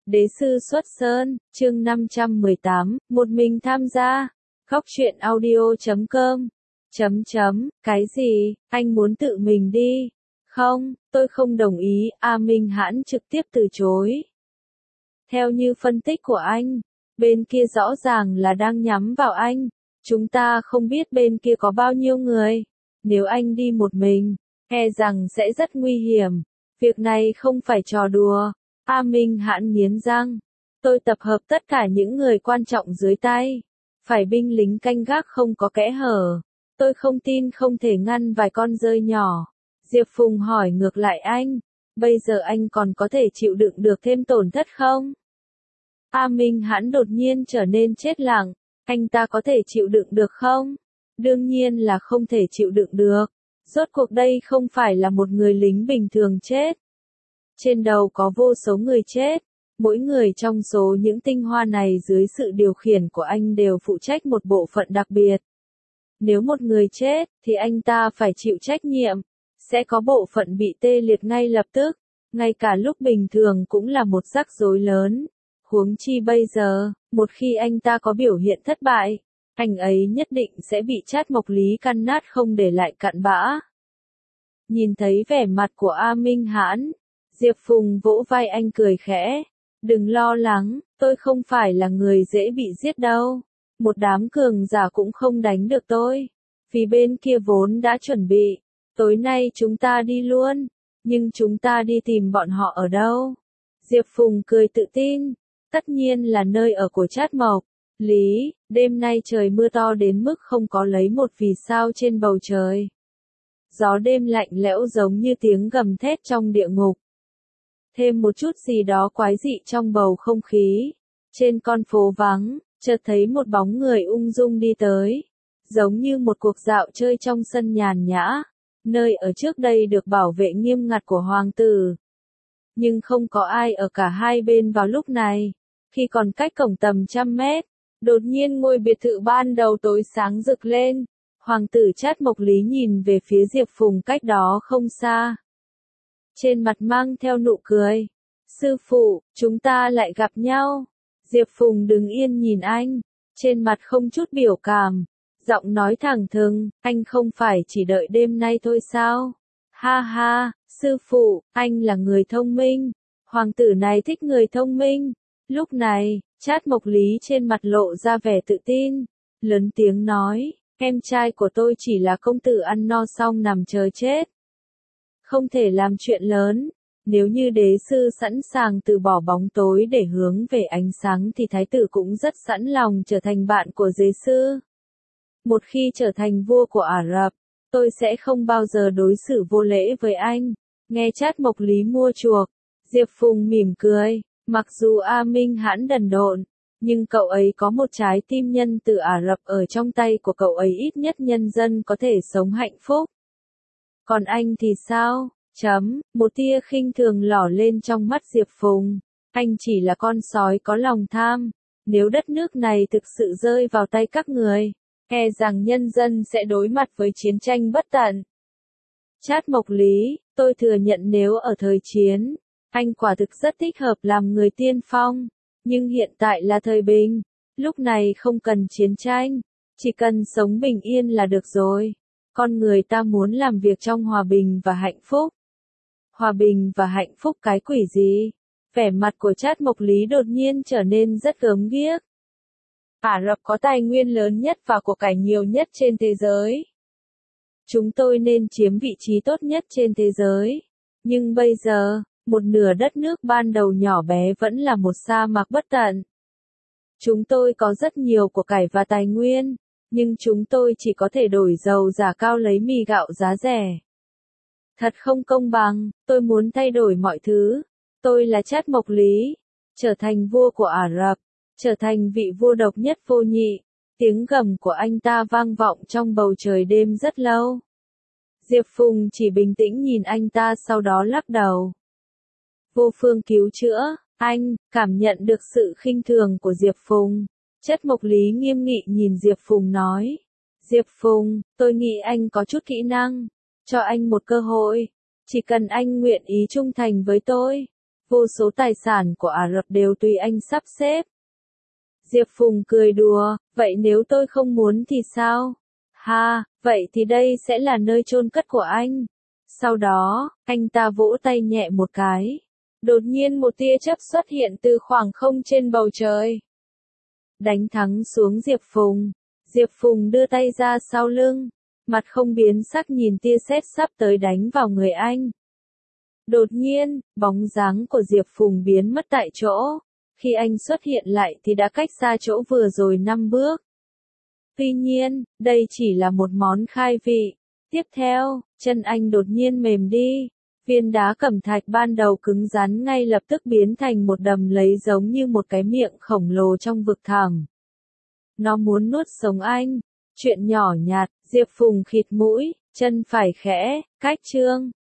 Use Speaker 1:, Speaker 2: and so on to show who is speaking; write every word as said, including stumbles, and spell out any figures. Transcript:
Speaker 1: Đế sư xuất sơn, chương năm trăm mười tám, một mình tham gia. Góc truyện audio chấm com. Chấm chấm, cái gì, anh muốn tự mình đi? Không, tôi không đồng ý, A Minh Hãn trực tiếp từ chối. Theo như phân tích của anh, bên kia rõ ràng là đang nhắm vào anh. Chúng ta không biết bên kia có bao nhiêu người. Nếu anh đi một mình, e rằng sẽ rất nguy hiểm. Việc này không phải trò đùa. A Minh Hãn nghiến răng. Tôi tập hợp tất cả những người quan trọng dưới tay. Phải binh lính canh gác không có kẽ hở. Tôi không tin không thể ngăn vài con rơi nhỏ. Diệp Phùng hỏi ngược lại anh. Bây giờ anh còn có thể chịu đựng được thêm tổn thất không? A Minh Hãn đột nhiên trở nên chết lặng. Anh ta có thể chịu đựng được không? Đương nhiên là không thể chịu đựng được. Rốt cuộc đây không phải là một người lính bình thường chết. Trên đầu có vô số người chết. Mỗi người trong số những tinh hoa này dưới sự điều khiển của anh đều phụ trách một bộ phận đặc biệt. Nếu một người chết, thì anh ta phải chịu trách nhiệm. Sẽ có bộ phận bị tê liệt ngay lập tức. Ngay cả lúc bình thường cũng là một rắc rối lớn. Huống chi bây giờ, một khi anh ta có biểu hiện thất bại, anh ấy nhất định sẽ bị Trát Mộc Lý căn nát không để lại cặn bã. Nhìn thấy vẻ mặt của A Minh Hãn, Diệp Phùng vỗ vai anh cười khẽ. Đừng lo lắng, tôi không phải là người dễ bị giết đâu. Một đám cường giả cũng không đánh được tôi. Vì bên kia vốn đã chuẩn bị. Tối nay chúng ta đi luôn. Nhưng chúng ta đi tìm bọn họ ở đâu? Diệp Phùng cười tự tin. Tất nhiên là nơi ở của Trát Mộc Lý. Đêm nay trời mưa to đến mức không có lấy một vì sao trên bầu trời. Gió đêm lạnh lẽo giống như tiếng gầm thét trong địa ngục. Thêm một chút gì đó quái dị trong bầu không khí. Trên con phố vắng, chợt thấy một bóng người ung dung đi tới. Giống như một cuộc dạo chơi trong sân nhàn nhã. Nơi ở trước đây được bảo vệ nghiêm ngặt của hoàng tử. Nhưng không có ai ở cả hai bên vào lúc này. Khi còn cách cổng tầm trăm mét, đột nhiên ngôi biệt thự ban đầu tối sáng rực lên. Hoàng tử Trát Mộc Lý nhìn về phía Diệp Phùng cách đó không xa. Trên mặt mang theo nụ cười. Sư phụ, chúng ta lại gặp nhau. Diệp Phùng đứng yên nhìn anh. Trên mặt không chút biểu cảm. Giọng nói thẳng thừng, anh không phải chỉ đợi đêm nay thôi sao? Ha ha, sư phụ, anh là người thông minh. Hoàng tử này thích người thông minh. Lúc này, Trát Mộc Lý trên mặt lộ ra vẻ tự tin. Lớn tiếng nói, em trai của tôi chỉ là công tử ăn no xong nằm chờ chết. Không thể làm chuyện lớn. Nếu như đế sư sẵn sàng từ bỏ bóng tối để hướng về ánh sáng thì thái tử cũng rất sẵn lòng trở thành bạn của đế sư. Một khi trở thành vua của Ả Rập, tôi sẽ không bao giờ đối xử vô lễ với anh. Nghe Trát Mộc Lý mua chuộc, Diệp Phùng mỉm cười. Mặc dù A Minh Hãn đần độn, nhưng cậu ấy có một trái tim nhân từ Ả Rập ở trong tay của cậu ấy, ít nhất nhân dân có thể sống hạnh phúc. Còn anh thì sao? Chấm, một tia khinh thường lỏ lên trong mắt Diệp Phùng. Anh chỉ là con sói có lòng tham. Nếu đất nước này thực sự rơi vào tay các người, e rằng nhân dân sẽ đối mặt với chiến tranh bất tận. Trát Mộc Lý, tôi thừa nhận nếu ở thời chiến, anh quả thực rất thích hợp làm người tiên phong. Nhưng hiện tại là thời bình. Lúc này không cần chiến tranh. Chỉ cần sống bình yên là được rồi. Con người ta muốn làm việc trong hòa bình và hạnh phúc. Hòa bình và hạnh phúc cái quỷ gì? Vẻ mặt của Trát Mộc Lý đột nhiên trở nên rất gớm ghiếc. Ả Rập có tài nguyên lớn nhất và của cải nhiều nhất trên thế giới. Chúng tôi nên chiếm vị trí tốt nhất trên thế giới. Nhưng bây giờ, một nửa đất nước ban đầu nhỏ bé vẫn là một sa mạc bất tận. Chúng tôi có rất nhiều của cải và tài nguyên, nhưng chúng tôi chỉ có thể đổi dầu giả cao lấy mì gạo giá rẻ. Thật không công bằng, tôi muốn thay đổi mọi thứ. Tôi là Trát Mộc Lý, trở thành vua của Ả Rập, trở thành vị vua độc nhất vô nhị. Tiếng gầm của anh ta vang vọng trong bầu trời đêm rất lâu. Diệp Phùng chỉ bình tĩnh nhìn anh ta sau đó lắc đầu. Vô phương cứu chữa, anh, cảm nhận được sự khinh thường của Diệp Phùng. Trát Mộc Lý nghiêm nghị nhìn Diệp Phùng nói. Diệp Phùng, tôi nghĩ anh có chút kỹ năng. Cho anh một cơ hội. Chỉ cần anh nguyện ý trung thành với tôi. Vô số tài sản của Ả Rập đều tùy anh sắp xếp. Diệp Phùng cười đùa, vậy nếu tôi không muốn thì sao? Ha, vậy thì đây sẽ là nơi chôn cất của anh. Sau đó, anh ta vỗ tay nhẹ một cái. Đột nhiên một tia chớp xuất hiện từ khoảng không trên bầu trời. Đánh thẳng xuống Diệp Phùng. Diệp Phùng đưa tay ra sau lưng. Mặt không biến sắc nhìn tia sét sắp tới đánh vào người anh. Đột nhiên, bóng dáng của Diệp Phùng biến mất tại chỗ. Khi anh xuất hiện lại thì đã cách xa chỗ vừa rồi năm bước. Tuy nhiên, đây chỉ là một món khai vị. Tiếp theo, chân anh đột nhiên mềm đi. Viên đá cẩm thạch ban đầu cứng rắn ngay lập tức biến thành một đầm lầy giống như một cái miệng khổng lồ trong vực thẳm. Nó muốn nuốt sống anh. Chuyện nhỏ nhặt, Diệp Phùng khịt mũi, chân phải khẽ, cách chương.